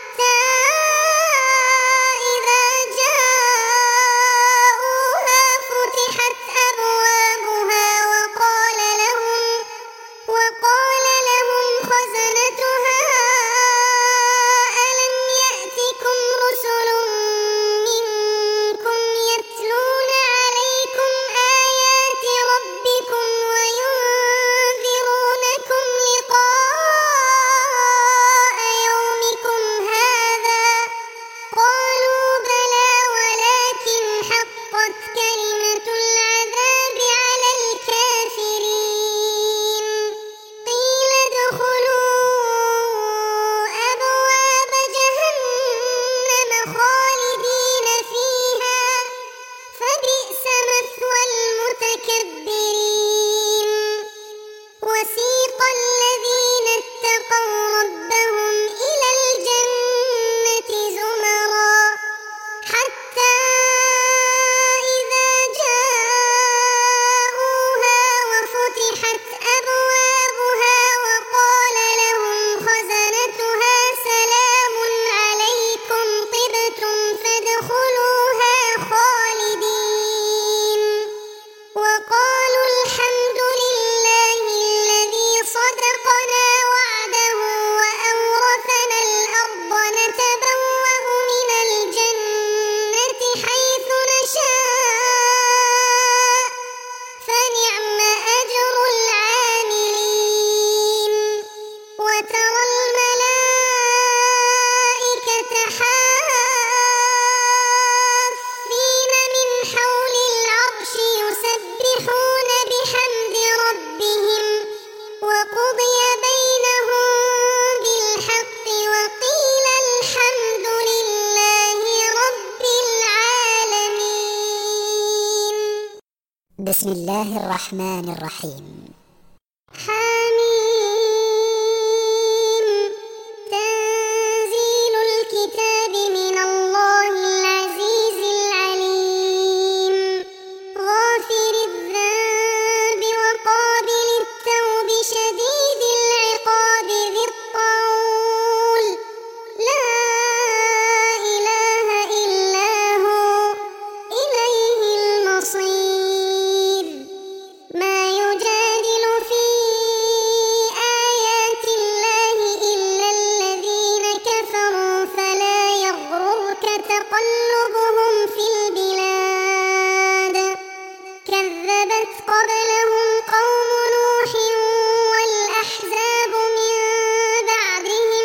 حتى إذا جاءوها فتحت أبوابها وقال لهم خزنتها ألم يأتكم رسل منكم يتلون عليكم آيات ربكم وينذرونكم لقاء يومكم هذا قالوا بلى ولكن حقت كلمة العذاب على الكافرين قيل ادخلوا أبواب جهنم خالدين فيها فبئس مثوى المتكبرين وسيق الذين اتقوا ربهم إلى الجنة زمرا حتى إذا جاءوها وفتحت أبوابها وقال لهم خزنتها سلام عليكم طبتم فادخلوها خالدين وقالوا الحمد لله الذي صدقنا وعده وأورثنا الأرض نتبوأ من الجنة حيث نشاء فنعم أجر العاملين وترى الملائكة حافين من حول العرش يسبحون بحمد ربهم وقضي بينهم بالحق وقيل الحمد لله رب العالمين. بسم الله الرحمن الرحيم. حميم تنزيل الكتاب من الله العزيز العليم غافر الذنب وقابل التوب شديد العقاب ذي الطول لا إله إلا هو إليه المصير ما يجادل في آيات الله إلا الذين كفروا فلا يغررك تقلبهم في البلاد كذبت قبلهم قوم نوح والأحزاب من بعدهم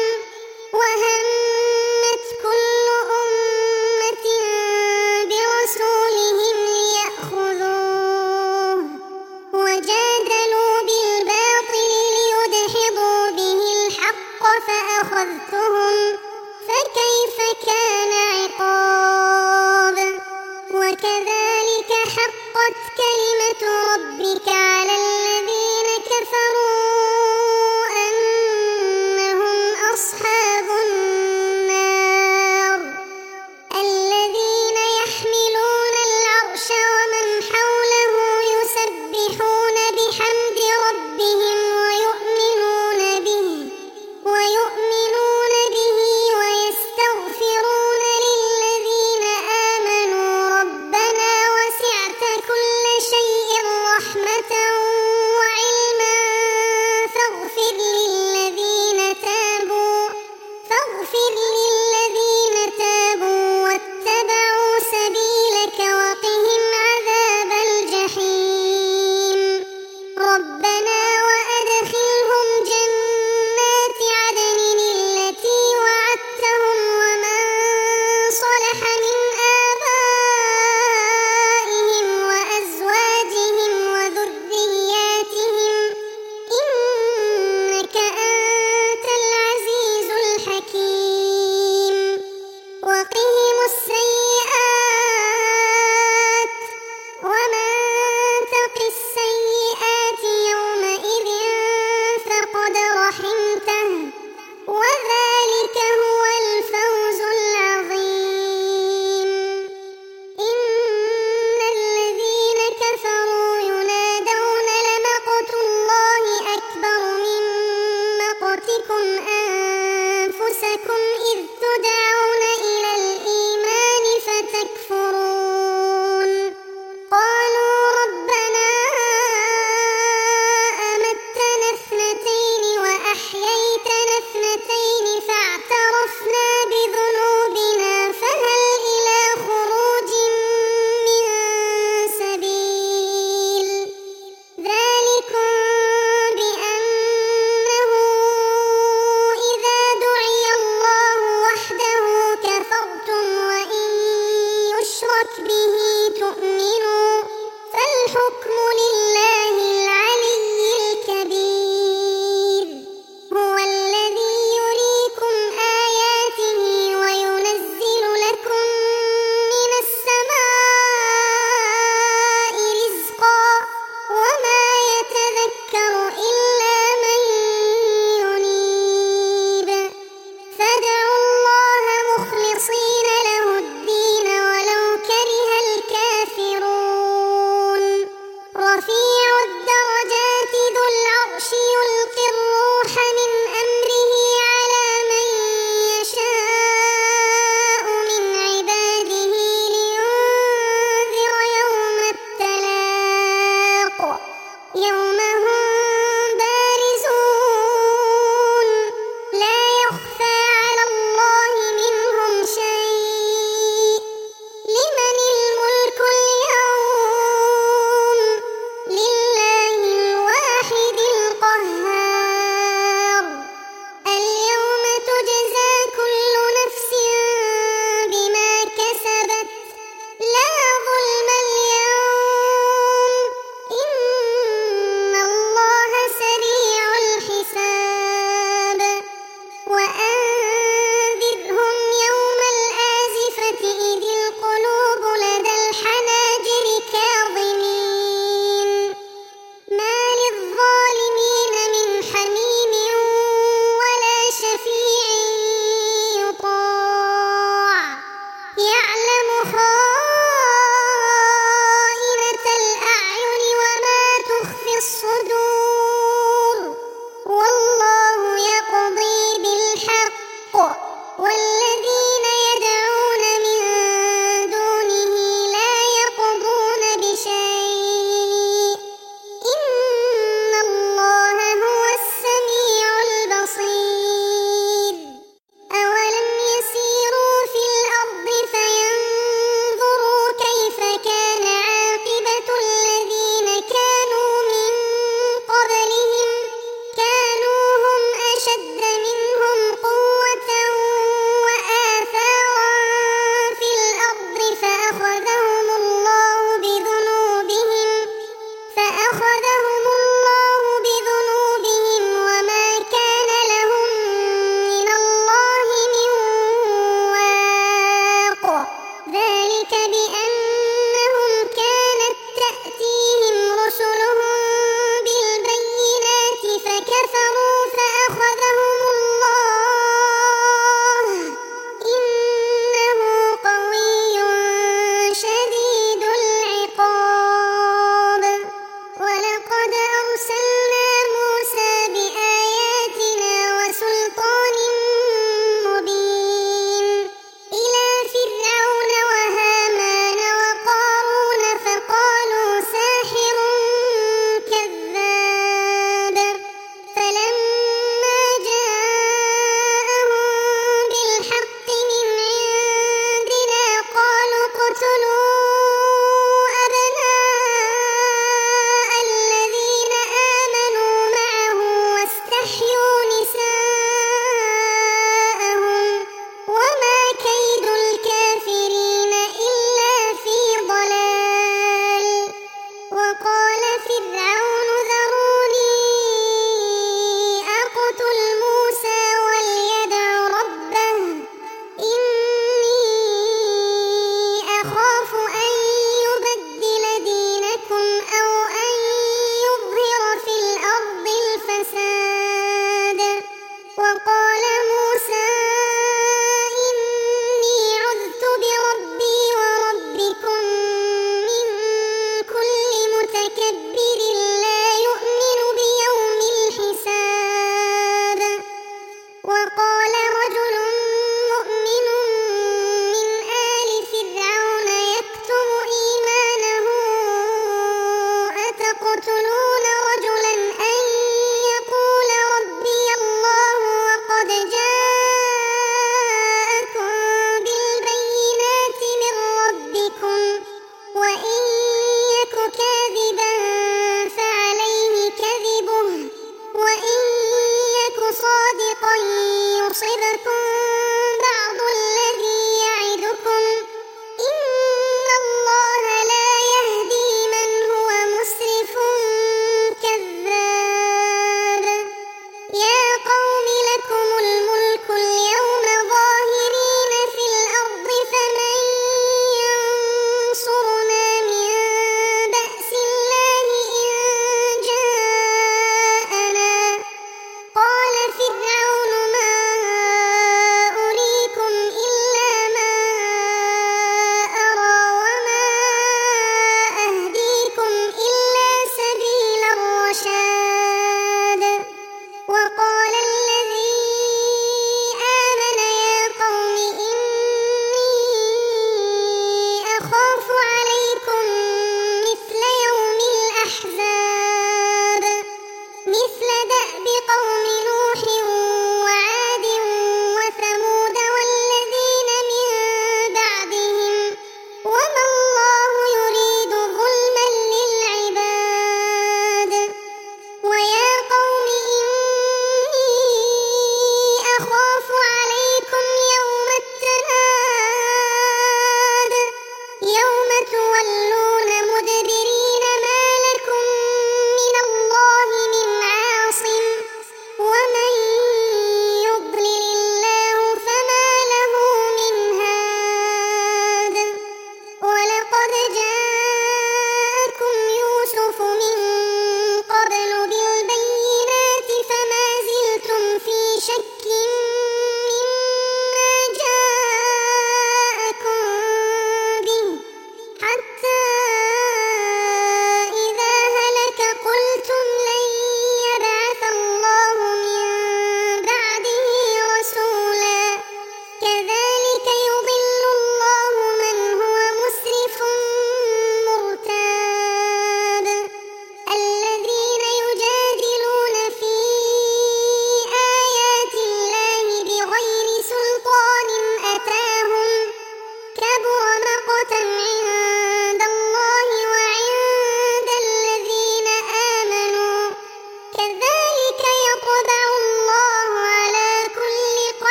وهمت كل أمة برسولهم ليأخذوه وجادلوا بالباطل ليدحضوا به الحق فأخذتهم فكيف كان عقاب وكذلك حقت كلمة ربك على الذين كفروا أنهم أصحاب النار الذين يحملون العرش ومن حوله يسبحون بحمد ربهم ويؤمنون به ويستغفرون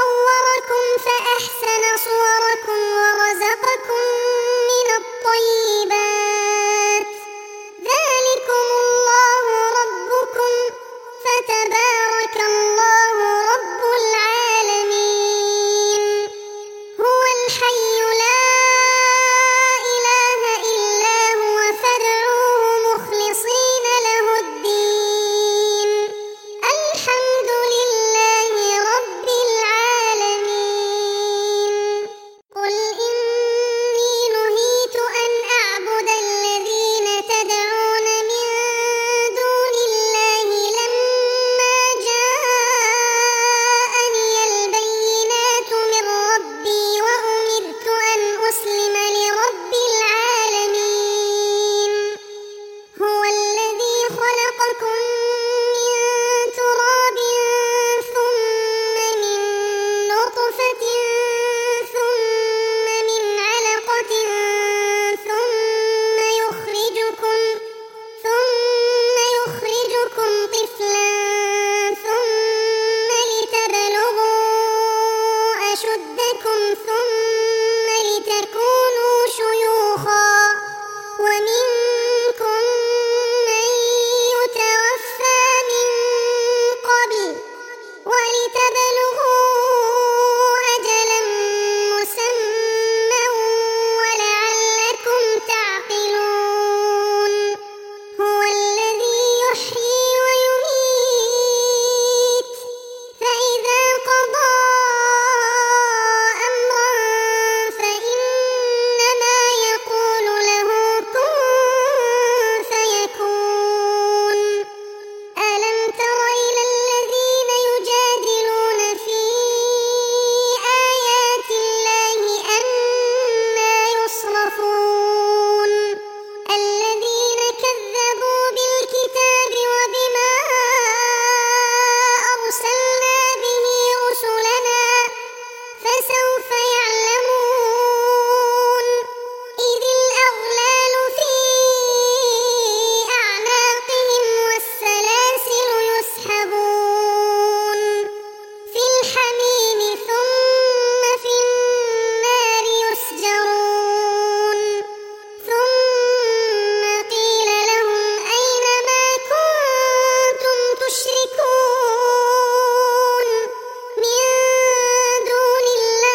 وصوركم فأحسن صوركم ورزقكم من الطيبات ذلكم الله ربكم فتبارك الله رب العالمين هو الحي لا إله إلا هو فادعوه مخلصين له الدين الحمد لله رب العالمين قل إني نهيت أن أعبد الذين تدعون من دون الله لما جاءني البينات من ربي وأمرت أن أسلم لرب العالمين هو الذي خلقكم من تراب ثم من نطفة ثم من علقة ثم يخرجكم طفلا ثم لتبلغوا أشدكم ثم لتكونوا شيوخا ومنكم من يتوفى من قبل ولتبلغوا أجلا مسمى ولعلكم تعقلون هو الذي يحيي ويميت فإذا قضى أمرا فإنما يقول له كن فيكون ألم تر إلى الذين يجادلون في آيات الله أنى يصرفون الذين كذبوا بالكتاب وبما أرسلنا به رسلنا فسوف يعلمون إذ الأغلال في أعناقهم والسلاسل يسحبون في الحميم ثم في النار يسجرون ثم قيل لهم أين ما كنتم تشركون من دون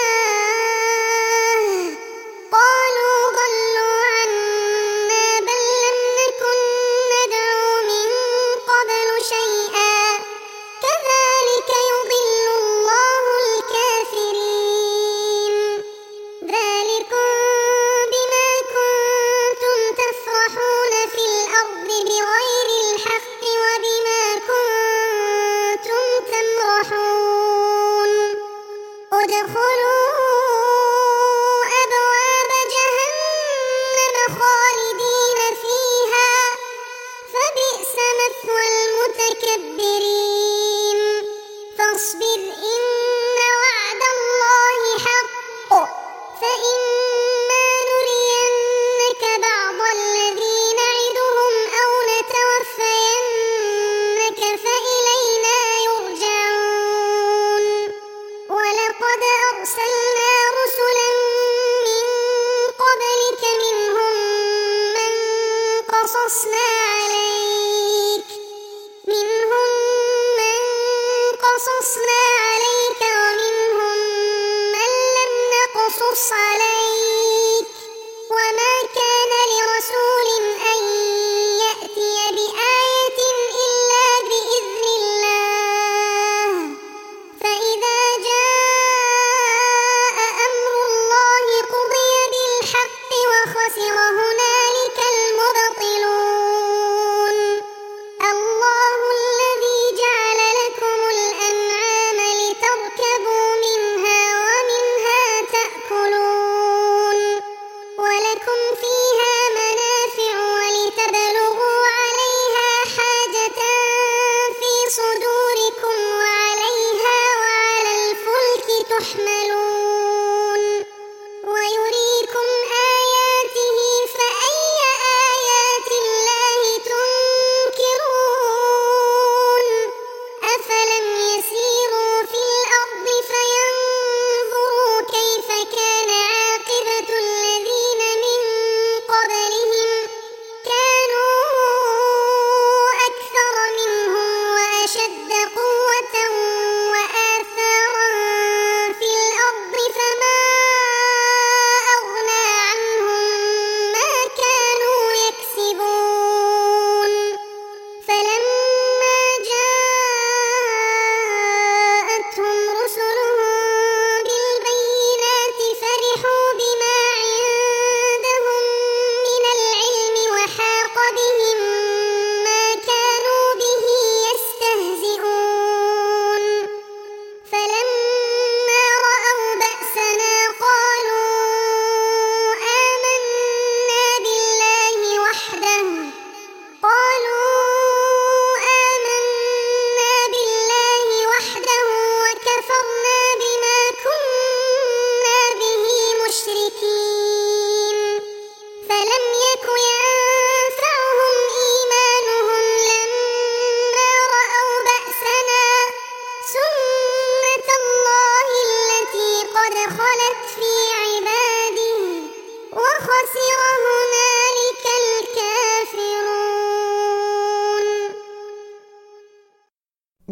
الله قالوا ضلوا عنا بل لم نكن ندعو من قبل شيئا كذلك يضل الله الكافرين ذلكم بما كنتم تفرحون في الأرض بغير الحق وبما كنتم تمرحون ادخلوا أبواب جهنم خالدين فيها فبئس مثوى المتكبرين فاصبر إن وعد الله حق فإما نرينك بعض الذي نعدهم أو نتوفينك فإلينا يرجعون ولقد أرسلنا رسلا من قبلك منهم من قصصنا عليك ومنهم من لم نقصص عليك وما كان لرسول أن يأتي بآية إلا بإذن الله فإذا جاء أمر الله قضي بالحق وخسر هنالك المبطلون الله الذي جعل لكم الأنعام لتركبوا منها ومنها تأكلون ولكم فيها منافع ولتبلغوا عليها حاجة في صدوركم وعليها وعلى الفلك تحملون ويريكم آياته فأي آيات الله تنكرون أفلم يسيروا في الأرض فينظروا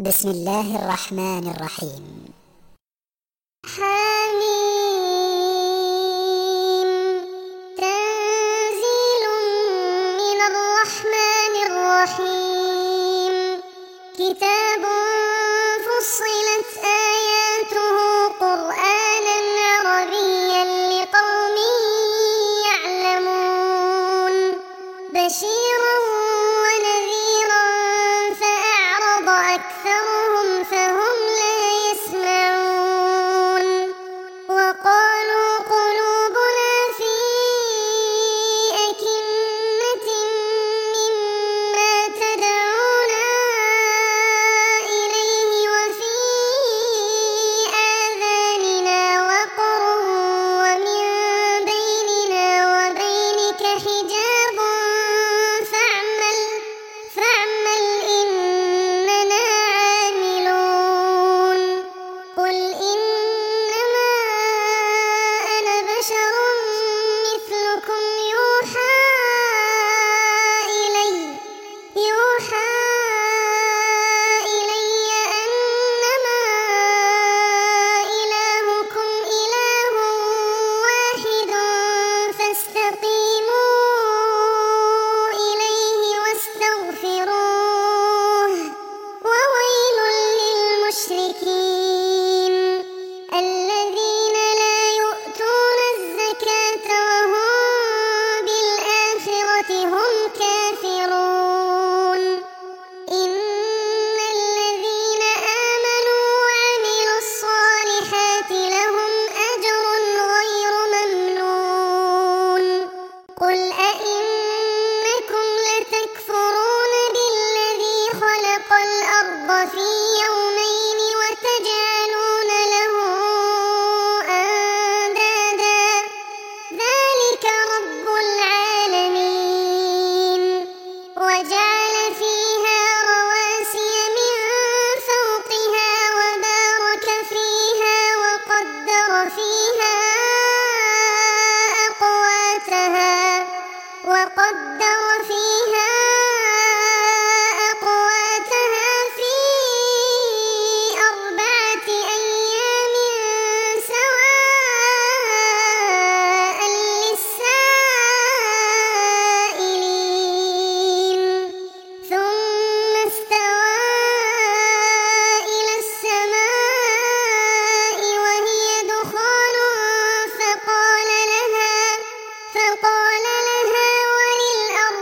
بسم الله الرحمن الرحيم. حميم. تنزيل من الرحمن الرحيم. كتاب فصلت آياته قرآنا عربيا لقوم يعلمون. بشيرا ونذيرا فأعرض أكثرهم فهم لا يسمعون. وقالوا قلوبنا في أكنة مما تدعونا إليه وفي آذاننا وقر ومن بيننا وبينك حجاب فاعمل إننا عاملون. قل إنما أنا بشر مثلكم يوحى إلي أنما إلهكم إله واحد فاستقيموا إليه واستغفروه. وويل للمشركين الذين لا يؤتون الزكاة وهم بالآخرة هم كافرون. إن الذين آمنوا وعملوا الصالحات لهم أجر غير ممنون. قل أئنكم لتكفرون بالذي خلق الأرض في يومين وتجعلون له أندادا ذلك رب العالمين. وجعل فيها رواسي من فوقها وبارك فيها وقدر فيها أقواتها في 4 أيام سواء للسائلين. ثم استوى إلى السماء وهي دخان فقال لها وللأرض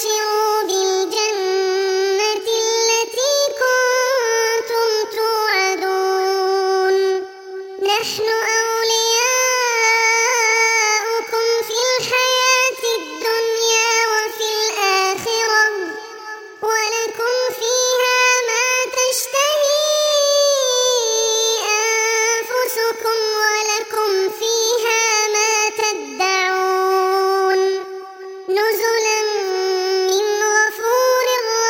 وأبشروا بالجنة التي كنتم توعدون نحن أولياؤكم في الحياة الدنيا وفي الآخرة ولكم فيها ما تشتهي أنفسكم ولكم فيها ما تدعون نزلا من غفور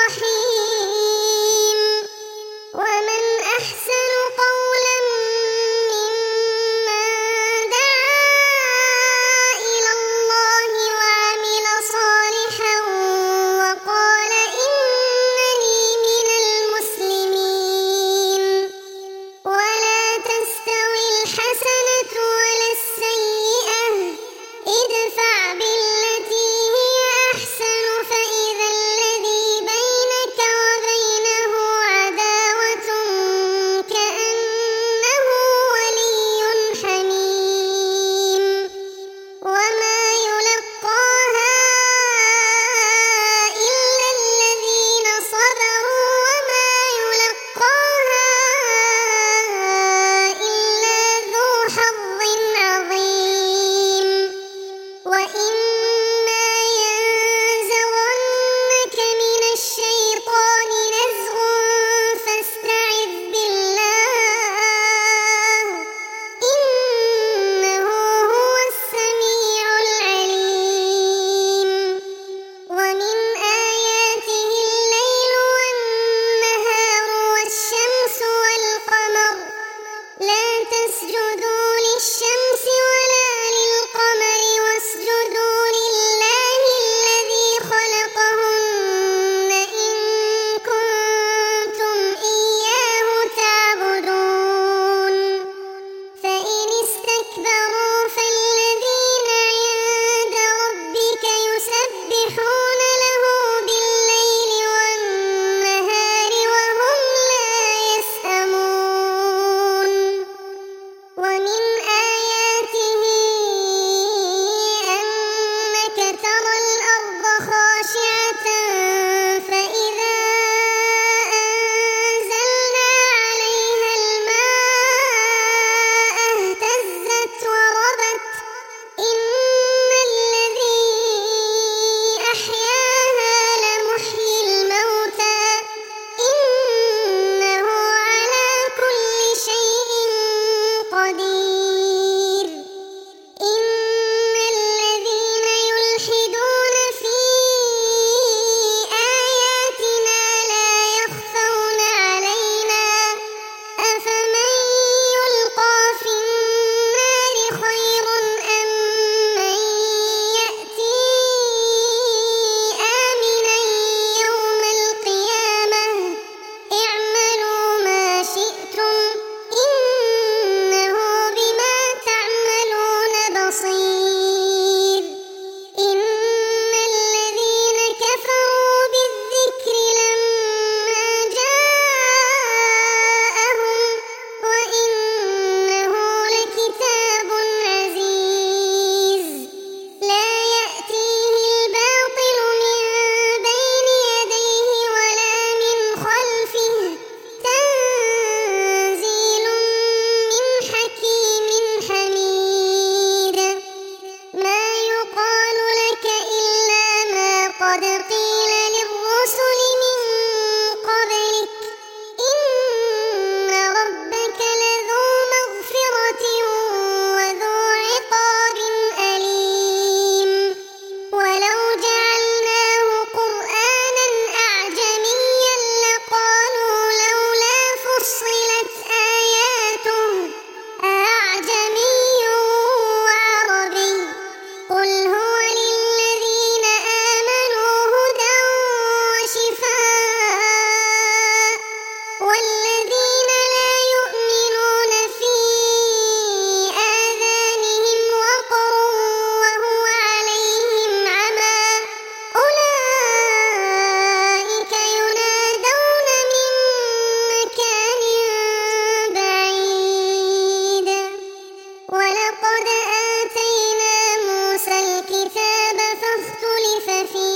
رحيم ومن أحسن قولا ممن دعا إلى الله وعمل صالحا وقال إنني من المسلمين ولا تستوي الحسنة ولا السيئة ادفع بالتي هي أحسن فإذا الذي بينك وبينه عداوة كأنه ولي حميم وما يلقاها إلا الذين صبروا وما يلقاها إلا ذو حظ عظيم وإما ينزغنك من الشيطان نزغ فاستعذ بالله إنه هو السميع العليم ومن آياته الليل والنهار والشمس والقمر لا تسجدوا للشمس ولا للقمر واسجدوا لله الذي خلقهن إن كنتم إياه تعبدون فإن استكبروا فالذين عند ربك يسبحون له بالليل والنهار وهم لا يسأمون ومن آياته أنك ترى الأرض خاشعة فإذا أنزلنا عليها الماء اهتزت وربت إن الذي أحياها لمحيي الموتى إنه على كل شيء قدير إن الذين يلحدون في آياتنا لا يخفون علينا أفمن يلقى في النار خير أم من يأتي آمنا يوم القيامة اعملوا ما شئتم إنه بما تعملون بصير إن الذين كفروا بالذكر لما جاءهم وإنه لكتاب عزيز لا يأتيه الباطل من بين يديه ولا من خلفه تنزيل من حكيم حميد ما يقال لك إلا ما قد قيل للرسل من قبلك إن ربك لذو مغفرة وذو عقاب أليم ولو جعلناه قرآنا أعجميا لقالوا لولا فصلت آياته أعجمي وعربي قل هو للذين آمنوا هدى وشفاء والذين لا يؤمنون في آذانهم وقر وهو عليهم عمى أولئك ينادون من مكان بعيد ولقد آتينا موسى الكتاب فاختلف فيه